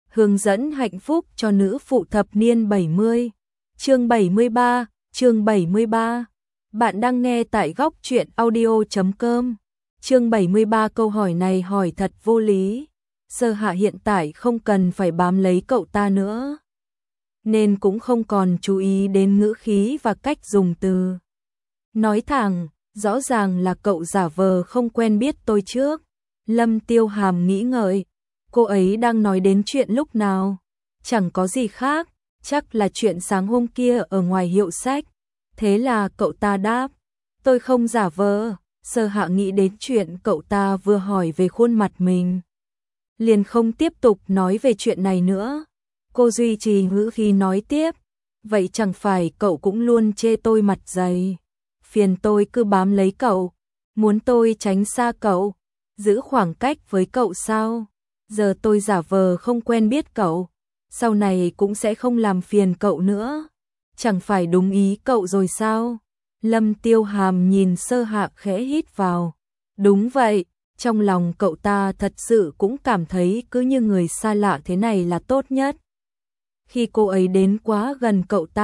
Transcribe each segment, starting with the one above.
hướng dẫn hạnh phúc cho nữ phụ thập niên 70. Chương 73. Bạn đang nghe tại góc truyện audio.com. Chương 73. Câu hỏi này hỏi thật vô lý. Sơ Hạ hiện tại không cần phải bám lấy cậu ta nữa, nên cũng không còn chú ý đến ngữ khí và cách dùng từ. Nói thẳng, rõ ràng là cậu giả vờ không quen biết tôi trước. Lâm Tiêu Hàm nghĩ ngợi, cô ấy đang nói đến chuyện lúc nào? Chẳng có gì khác, chắc là chuyện sáng hôm kia ở ngoài hiệu sách. Thế là cậu ta đáp, tôi không giả vờ. Sơ Hạ nghĩ đến chuyện cậu ta vừa hỏi về khuôn mặt mình, liền không tiếp tục nói về chuyện này nữa. Cô duy trì ngữ khí nói tiếp, vậy chẳng phải cậu cũng luôn chê tôi mặt dày, phiền tôi cứ bám lấy cậu, muốn tôi tránh xa cậu, giữ khoảng cách với cậu sao? Giờ tôi giả vờ không quen biết cậu, sau này cũng sẽ không làm phiền cậu nữa, chẳng phải đúng ý cậu rồi sao? Lâm Tiêu Hàm nhìn Sơ Hạ khẽ hít vào. Đúng vậy, trong lòng cậu ta thật sự cũng cảm thấy cứ như người xa lạ thế này là tốt nhất. Khi cô ấy đến quá gần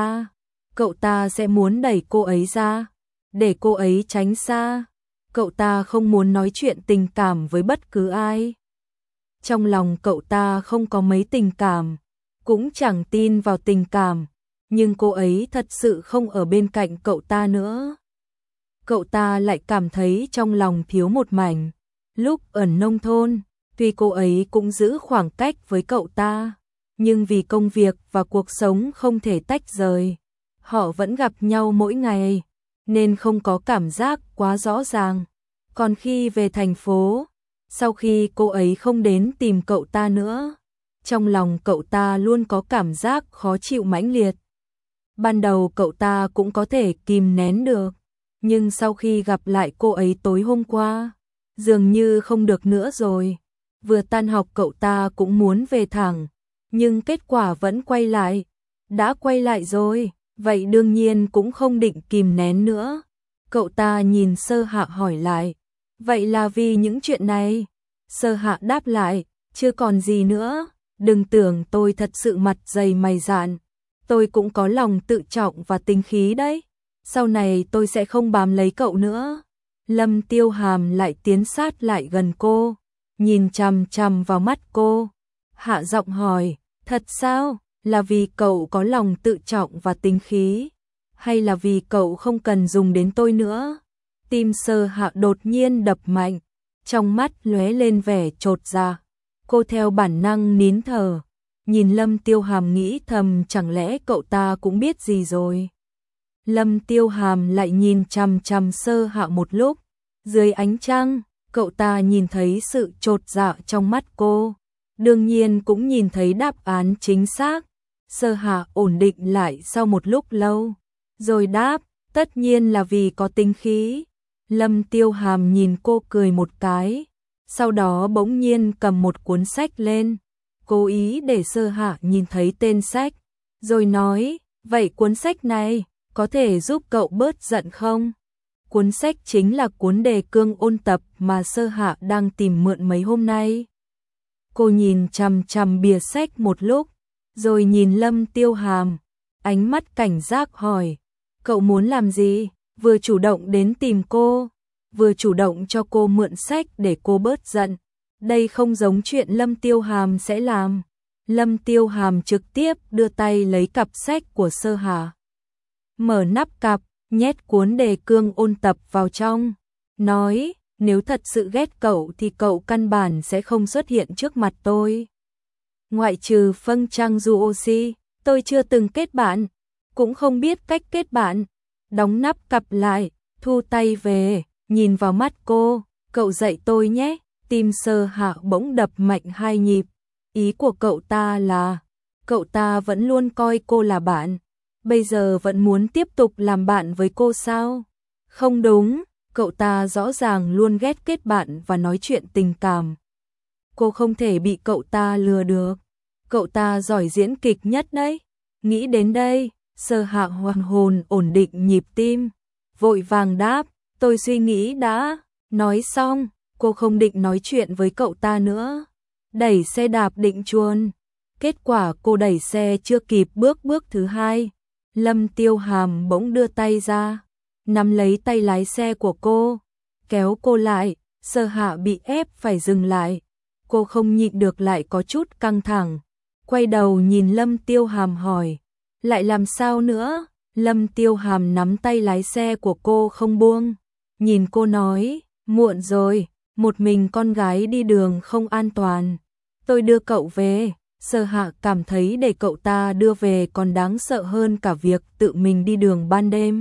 cậu ta sẽ muốn đẩy cô ấy ra, để cô ấy tránh xa. Cậu ta không muốn nói chuyện tình cảm với bất cứ ai. Trong lòng cậu ta không có mấy tình cảm, cũng chẳng tin vào tình cảm, nhưng cô ấy thật sự không ở bên cạnh cậu ta nữa. Cậu ta lại cảm thấy trong lòng thiếu một mảnh. Lúc ở nông thôn, tuy cô ấy cũng giữ khoảng cách với cậu ta, nhưng vì công việc và cuộc sống không thể tách rời, họ vẫn gặp nhau mỗi ngày, nên không có cảm giác quá rõ ràng. Còn khi về thành phố, sau khi cô ấy không đến tìm cậu ta nữa, trong lòng cậu ta luôn có cảm giác khó chịu mãnh liệt. Ban đầu cậu ta cũng có thể kìm nén được, nhưng sau khi gặp lại cô ấy tối hôm qua, dường như không được nữa rồi. Vừa tan học cậu ta cũng muốn về thẳng, nhưng kết quả vẫn quay lại. Đã quay lại rồi, vậy đương nhiên cũng không định kìm nén nữa. Cậu ta nhìn Sơ Hạ hỏi lại, vậy là vì những chuyện này? Sơ Hạ đáp lại, chưa còn gì nữa, đừng tưởng tôi thật sự mặt dày mày dạn. Tôi cũng có lòng tự trọng và tính khí đấy. Sau này tôi sẽ không bám lấy cậu nữa. Lâm Tiêu Hàm lại tiến sát lại gần cô, nhìn chằm chằm vào mắt cô, hạ giọng hỏi, thật sao? Là vì cậu có lòng tự trọng và tính khí, hay là vì cậu không cần dùng đến tôi nữa? Tim Sơ Hạ đột nhiên đập mạnh, trong mắt lóe lên vẻ chột dạ. Cô theo bản năng nín thở, nhìn Lâm Tiêu Hàm nghĩ thầm chẳng lẽ cậu ta cũng biết gì rồi. Lâm Tiêu Hàm lại nhìn chằm chằm Sơ Hạ một lúc, dưới ánh trăng, cậu ta nhìn thấy sự chột dạ trong mắt cô, đương nhiên cũng nhìn thấy đáp án chính xác. Sơ Hạ ổn định lại sau một lúc lâu, rồi đáp, tất nhiên là vì có tính khí. Lâm Tiêu Hàm nhìn cô cười một cái, sau đó bỗng nhiên cầm một cuốn sách lên, cố ý để Sơ Hạ nhìn thấy tên sách, rồi nói, vậy cuốn sách này có thể giúp cậu bớt giận không? Cuốn sách chính là cuốn đề cương ôn tập mà Sơ Hạ đang tìm mượn mấy hôm nay. Cô nhìn chằm chằm bìa sách một lúc, rồi nhìn Lâm Tiêu Hàm, ánh mắt cảnh giác hỏi, cậu muốn làm gì? Vừa chủ động đến tìm cô, vừa chủ động cho cô mượn sách để cô bớt giận. Đây không giống chuyện Lâm Tiêu Hàm sẽ làm. Lâm Tiêu Hàm trực tiếp đưa tay lấy cặp sách của Sơ Hạ, mở nắp cặp, nhét cuốn đề cương ôn tập vào trong, nói, nếu thật sự ghét cậu thì cậu căn bản sẽ không xuất hiện trước mặt tôi. Ngoại trừ Phân Trang Du Oxy, tôi chưa từng kết bạn, cũng không biết cách kết bạn. Đóng nắp cặp lại, thu tay về, nhìn vào mắt cô, cậu dạy tôi nhé. Tim Sơ Hạ bỗng đập mạnh 2 nhịp. Ý của cậu ta là, cậu ta vẫn luôn coi cô là bạn, bây giờ vẫn muốn tiếp tục làm bạn với cô sao? Không đúng, cậu ta rõ ràng luôn ghét kết bạn và nói chuyện tình cảm. Cô không thể bị cậu ta lừa được. Cậu ta giỏi diễn kịch nhất đấy. Nghĩ đến đây, Sơ Hạ hoàn hồn ổn định nhịp tim, vội vàng đáp, tôi suy nghĩ đã. Nói xong, cô không định nói chuyện với cậu ta nữa, đẩy xe đạp định chuồn Kết quả cô đẩy xe chưa kịp bước thứ hai, Lâm Tiêu Hàm bỗng đưa tay ra, nắm lấy tay lái xe của cô, kéo cô lại. Sơ Hạ bị ép phải dừng lại, cô không nhịn được lại có chút căng thẳng, quay đầu nhìn Lâm Tiêu Hàm hỏi, lại làm sao nữa? Lâm Tiêu Hàm nắm tay lái xe của cô không buông, nhìn cô nói, muộn rồi, một mình con gái đi đường không an toàn, tôi đưa cậu về. Sơ Hạ cảm thấy để cậu ta đưa về còn đáng sợ hơn cả việc tự mình đi đường ban đêm.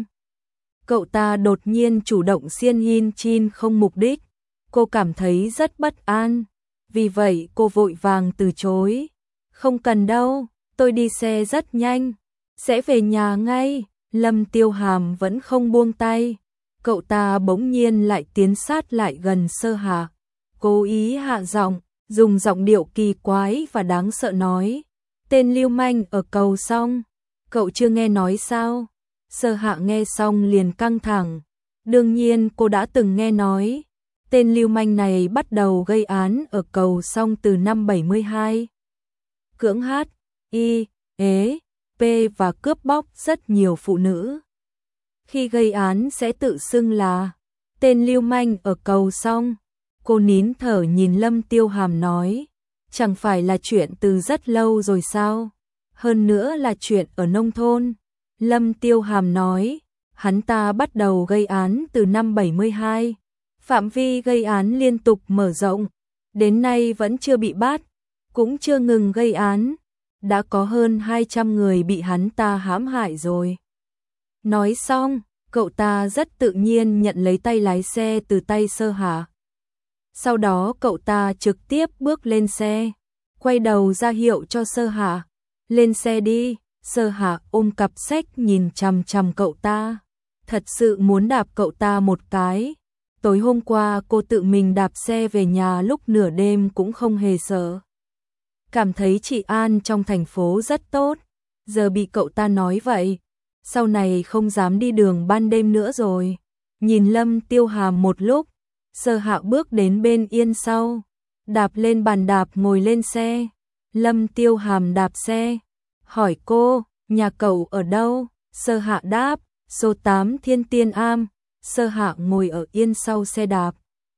Cậu ta đột nhiên chủ động xiên hin chin không mục đích, cô cảm thấy rất bất an, vì vậy cô vội vàng từ chối. Không cần đâu, tôi đi xe rất nhanh, sẽ về nhà ngay. Lâm Tiêu Hàm vẫn không buông tay, cậu ta bỗng nhiên lại tiến sát lại gần Sơ Hạ, cố ý hạ giọng, dùng giọng điệu kỳ quái và đáng sợ nói, tên lưu manh ở cầu xong, cậu chưa nghe nói sao? Sơ Hạ nghe xong liền căng thẳng, đương nhiên cô đã từng nghe nói, tên lưu manh này bắt đầu gây án ở cầu xong từ năm 72. Cưỡng hát, y, ế, p và cướp bóc rất nhiều phụ nữ. Khi gây án sẽ tự xưng là tên lưu manh ở cầu xong. Cô nín thở nhìn Lâm Tiêu Hàm nói, chẳng phải là chuyện từ rất lâu rồi sao? Hơn nữa là chuyện ở nông thôn. Lâm Tiêu Hàm nói, hắn ta bắt đầu gây án từ năm 72. Phạm vi gây án liên tục mở rộng, đến nay vẫn chưa bị bắt, cũng chưa ngừng gây án, đã có hơn 200 người bị hắn ta hãm hại rồi. Nói xong, cậu ta rất tự nhiên nhận lấy tay lái xe từ tay Sơ Hạ. Sau đó cậu ta trực tiếp bước lên xe, quay đầu ra hiệu cho Sơ Hạ, lên xe đi. Sơ Hạ ôm cặp sách nhìn chằm chằm cậu ta, thật sự muốn đạp cậu ta một cái. Tối hôm qua cô tự mình đạp xe về nhà lúc nửa đêm cũng không hề sợ. Cảm thấy trị an trong thành phố rất tốt, giờ bị cậu ta nói vậy, sau này không dám đi đường ban đêm nữa rồi. Nhìn Lâm Tiêu Hàm một lúc, Sơ Hạ bước đến bên yên sau, đạp lên bàn đạp ngồi lên xe. Lâm Tiêu Hàm đạp xe, hỏi cô, nhà cậu ở đâu? Sơ Hạ đáp, số 8 Thiên Tiên Am. Sơ Hạ ngồi ở yên sau xe đạp,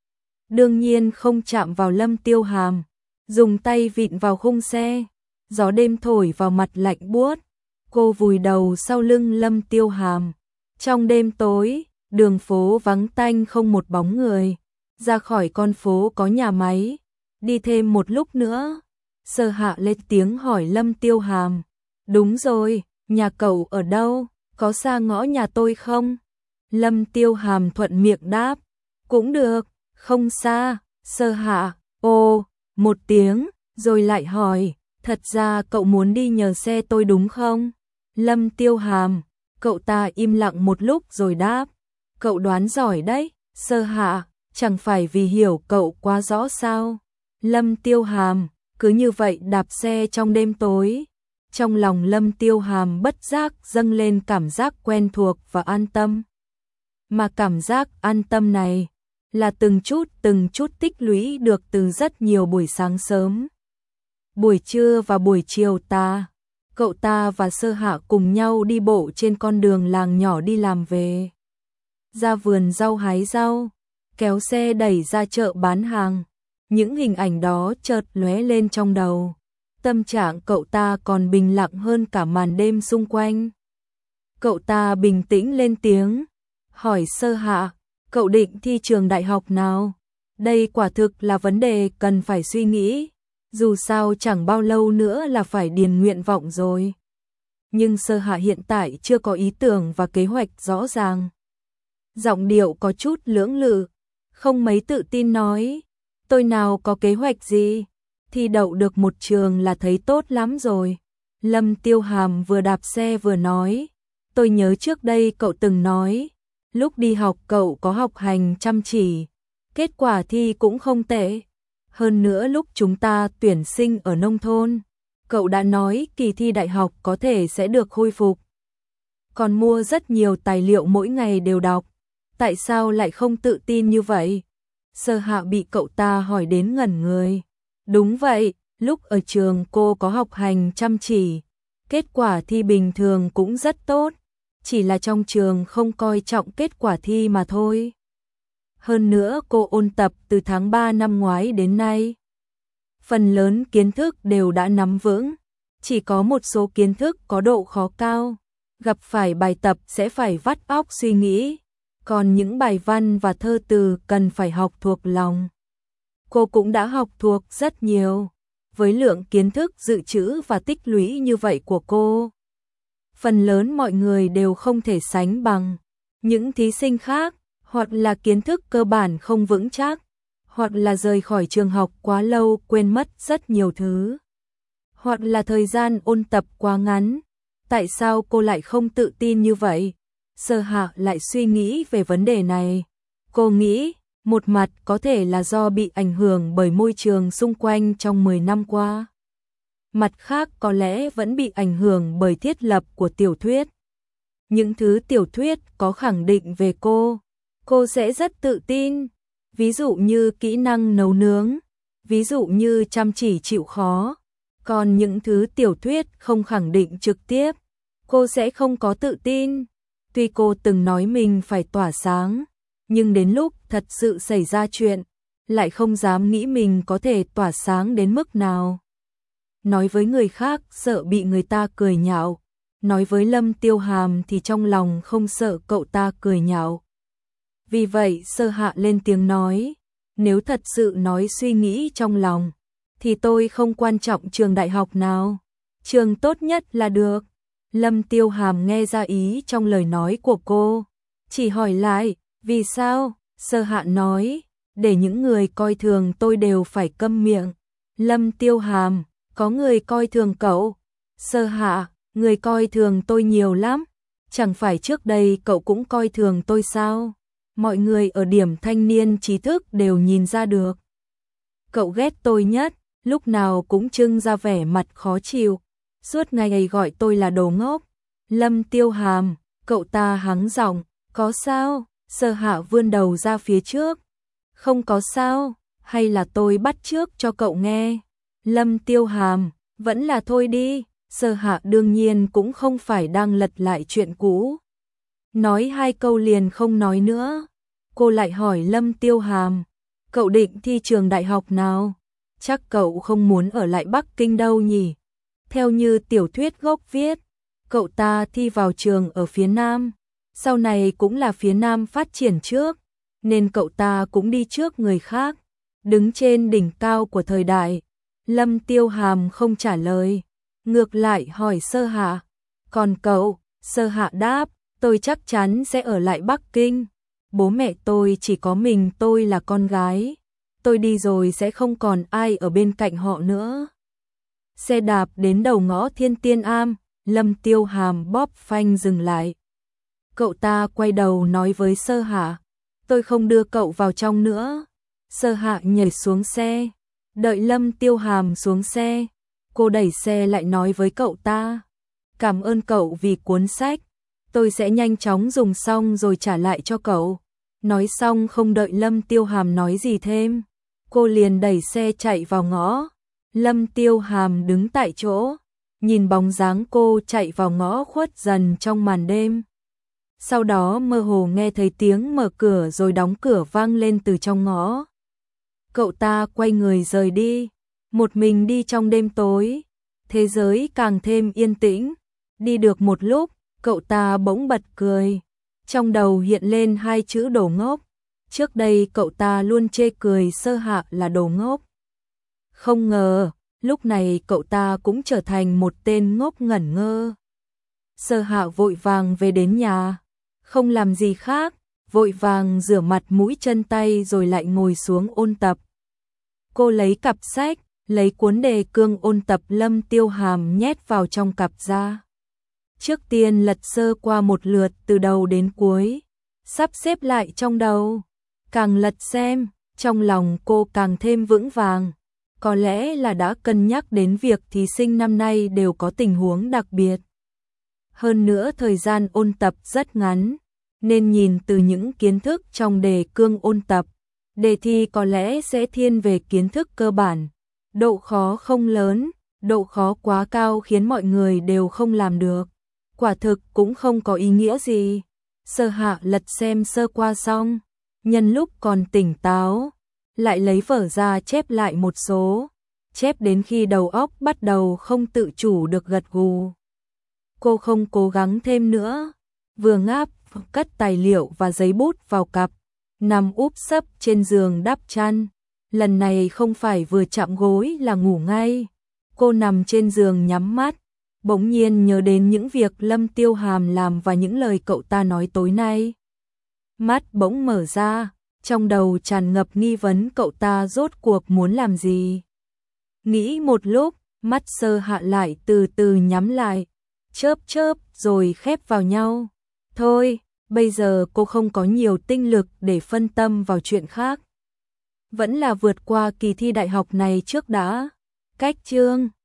đương nhiên không chạm vào Lâm Tiêu Hàm, dùng tay vịn vào khung xe, gió đêm thổi vào mặt lạnh buốt, cô vùi đầu sau lưng Lâm Tiêu Hàm. Trong đêm tối, đường phố vắng tanh không một bóng người, ra khỏi con phố có nhà máy, đi thêm một lúc nữa. Sơ Hạ lên tiếng hỏi Lâm Tiêu Hàm, đúng rồi, nhà cậu ở đâu, có xa ngõ nhà tôi không? Lâm Tiêu Hàm thuận miệng đáp, cũng được, không xa. Sơ Hạ, ồ, một tiếng, rồi lại hỏi, thật ra cậu muốn đi nhờ xe tôi đúng không? Lâm Tiêu Hàm, cậu ta im lặng một lúc rồi đáp, cậu đoán giỏi đấy. Sơ Hạ, chẳng phải vì hiểu cậu quá rõ sao? Lâm Tiêu Hàm, cứ như vậy đạp xe trong đêm tối. Trong lòng Lâm Tiêu Hàm bất giác dâng lên cảm giác quen thuộc và an tâm. Mà cảm giác an tâm này là từng chút tích lũy được từ rất nhiều buổi sáng sớm. Buổi trưa và buổi chiều cậu ta và Sơ Hạ cùng nhau đi bộ trên con đường làng nhỏ đi làm về. Ra vườn rau hái rau, kéo xe đẩy ra chợ bán hàng. Những hình ảnh đó chợt lóe lên trong đầu. Tâm trạng cậu ta còn bình lặng hơn cả màn đêm xung quanh. Cậu ta bình tĩnh lên tiếng, hỏi Sơ Hạ, cậu định thi trường đại học nào? Đây quả thực là vấn đề cần phải suy nghĩ, dù sao chẳng bao lâu nữa là phải điền nguyện vọng rồi. Nhưng Sơ Hạ hiện tại chưa có ý tưởng và kế hoạch rõ ràng. Giọng điệu có chút lưỡng lự, không mấy tự tin nói, tôi nào có kế hoạch gì, thi đậu được một trường là thấy tốt lắm rồi. Lâm Tiêu Hàm vừa đạp xe vừa nói, tôi nhớ trước đây cậu từng nói, lúc đi học cậu có học hành chăm chỉ, kết quả thi cũng không tệ. Hơn nữa lúc chúng ta tuyển sinh ở nông thôn, cậu đã nói kỳ thi đại học có thể sẽ được khôi phục. Còn mua rất nhiều tài liệu mỗi ngày đều đọc, tại sao lại không tự tin như vậy? Sơ Hạ bị cậu ta hỏi đến ngẩn người. Đúng vậy, Lúc ở trường cô có học hành chăm chỉ, kết quả thi bình thường cũng rất tốt, chỉ là trong trường không coi trọng kết quả thi mà thôi. Hơn nữa cô ôn tập từ tháng 3 năm ngoái đến nay. Phần lớn kiến thức đều đã nắm vững, chỉ có một số kiến thức có độ khó cao, gặp phải bài tập sẽ phải vắt óc suy nghĩ, còn những bài văn và thơ từ cần phải học thuộc lòng. Cô cũng đã học thuộc rất nhiều, với lượng kiến thức dự trữ và tích lũy như vậy của cô. Phần lớn mọi người đều không thể sánh bằng. Những thí sinh khác, hoặc là kiến thức cơ bản không vững chắc, hoặc là rời khỏi trường học quá lâu quên mất rất nhiều thứ, hoặc là thời gian ôn tập quá ngắn. Tại sao cô lại không tự tin như vậy? Sở Hạ lại suy nghĩ về vấn đề này. Cô nghĩ, một mặt có thể là do bị ảnh hưởng bởi môi trường xung quanh trong 10 năm qua. Mặt khác có lẽ vẫn bị ảnh hưởng bởi thiết lập của tiểu thuyết. Những thứ tiểu thuyết có khẳng định về cô sẽ rất tự tin. Ví dụ như kỹ năng nấu nướng, ví dụ như chăm chỉ chịu khó. Còn những thứ tiểu thuyết không khẳng định trực tiếp, cô sẽ không có tự tin. Tuy cô từng nói mình phải tỏa sáng, nhưng đến lúc thật sự xảy ra chuyện, lại không dám nghĩ mình có thể tỏa sáng đến mức nào. Nói với người khác sợ bị người ta cười nhạo, nói với Lâm Tiêu Hàm thì trong lòng không sợ cậu ta cười nhạo. Vì vậy Sở Hạ lên tiếng nói, nếu thật sự nói suy nghĩ trong lòng, thì tôi không quan trọng trường đại học nào, trường tốt nhất là được. Lâm Tiêu Hàm nghe ra ý trong lời nói của cô, chỉ hỏi lại, vì sao? Sở Hạ nói, để những người coi thường tôi đều phải câm miệng. Lâm Tiêu Hàm, có người coi thường cậu? Sở Hạ, người coi thường tôi nhiều lắm, chẳng phải trước đây cậu cũng coi thường tôi sao? Mọi người ở điểm thanh niên trí thức đều nhìn ra được. Cậu ghét tôi nhất, lúc nào cũng trưng ra vẻ mặt khó chịu, suốt ngày gọi tôi là đồ ngốc. Lâm Tiêu Hàm, cậu ta hắng giọng, có sao? Sở Hạ vươn đầu ra phía trước. Không có sao, hay là tôi bắt chước cho cậu nghe? Lâm Tiêu Hàm, vẫn là thôi đi. Sở Hạ đương nhiên cũng không phải đang lật lại chuyện cũ. Nói hai câu liền không nói nữa. Cô lại hỏi Lâm Tiêu Hàm, cậu định thi trường đại học nào? Chắc cậu không muốn ở lại Bắc Kinh đâu nhỉ? Theo như tiểu thuyết gốc viết, cậu ta thi vào trường ở phía Nam, sau này cũng là phía Nam phát triển trước, nên cậu ta cũng đi trước người khác, đứng trên đỉnh cao của thời đại. Lâm Tiêu Hàm không trả lời, ngược lại hỏi Sở Hạ, còn cậu? Sở Hạ đáp, tôi chắc chắn sẽ ở lại Bắc Kinh. Bố mẹ tôi chỉ có mình tôi là con gái, tôi đi rồi sẽ không còn ai ở bên cạnh họ nữa. Xe đạp đến đầu ngõ Thiên Tiên Am, Lâm Tiêu Hàm bóp phanh dừng lại. Cậu ta quay đầu nói với Sở Hạ, tôi không đưa cậu vào trong nữa. Sở Hạ nhảy xuống xe, đợi Lâm Tiêu Hàm xuống xe, cô đẩy xe lại nói với cậu ta, cảm ơn cậu vì cuốn sách, tôi sẽ nhanh chóng dùng xong rồi trả lại cho cậu. Nói xong không đợi Lâm Tiêu Hàm nói gì thêm, cô liền đẩy xe chạy vào ngõ. Lâm Tiêu Hàm đứng tại chỗ, nhìn bóng dáng cô chạy vào ngõ khuất dần trong màn đêm. Sau đó mơ hồ nghe thấy tiếng mở cửa rồi đóng cửa vang lên từ trong ngõ. Cậu ta quay người rời đi, một mình đi trong đêm tối, thế giới càng thêm yên tĩnh. Đi được một lúc, cậu ta bỗng bật cười, trong đầu hiện lên hai chữ đồ ngốc. Trước đây cậu ta luôn chê cười Sở Hạ là đồ ngốc. Không ngờ, lúc này cậu ta cũng trở thành một tên ngốc ngẩn ngơ. Sở Hạ vội vàng về đến nhà, không làm gì khác, vội vàng rửa mặt mũi chân tay rồi lại ngồi xuống ôn tập. Cô lấy cặp sách, lấy cuốn đề cương ôn tập Lâm Tiêu Hàm nhét vào trong cặp ra. Trước tiên lật sơ qua một lượt từ đầu đến cuối, sắp xếp lại trong đầu. Càng lật xem, trong lòng cô càng thêm vững vàng. Có lẽ là đã cân nhắc đến việc thí sinh năm nay đều có tình huống đặc biệt. Hơn nữa thời gian ôn tập rất ngắn, nên nhìn từ những kiến thức trong đề cương ôn tập, đề thi có lẽ sẽ thiên về kiến thức cơ bản. Độ khó không lớn, độ khó quá cao khiến mọi người đều không làm được. Quả thực cũng không có ý nghĩa gì. Sở Hạ lật xem sơ qua xong, nhân lúc còn tỉnh táo, lại lấy vở ra chép lại một số, chép đến khi đầu óc bắt đầu không tự chủ được gật gù. Cô không cố gắng thêm nữa, vừa ngáp, cất tài liệu và giấy bút vào cặp, nằm úp sấp trên giường đắp chăn. Lần này không phải vừa chạm gối là ngủ ngay. Cô nằm trên giường nhắm mắt, bỗng nhiên nhớ đến những việc Lâm Tiêu Hàm làm và những lời cậu ta nói tối nay. Mắt bỗng mở ra, trong đầu tràn ngập nghi vấn cậu ta rốt cuộc muốn làm gì. Nghĩ một lúc, mắt Sơ Hạ lại từ từ nhắm lại, chớp chớp rồi khép vào nhau. Thôi, bây giờ cô không có nhiều tinh lực để phân tâm vào chuyện khác. Vẫn là vượt qua kỳ thi đại học này trước đã. Cách chương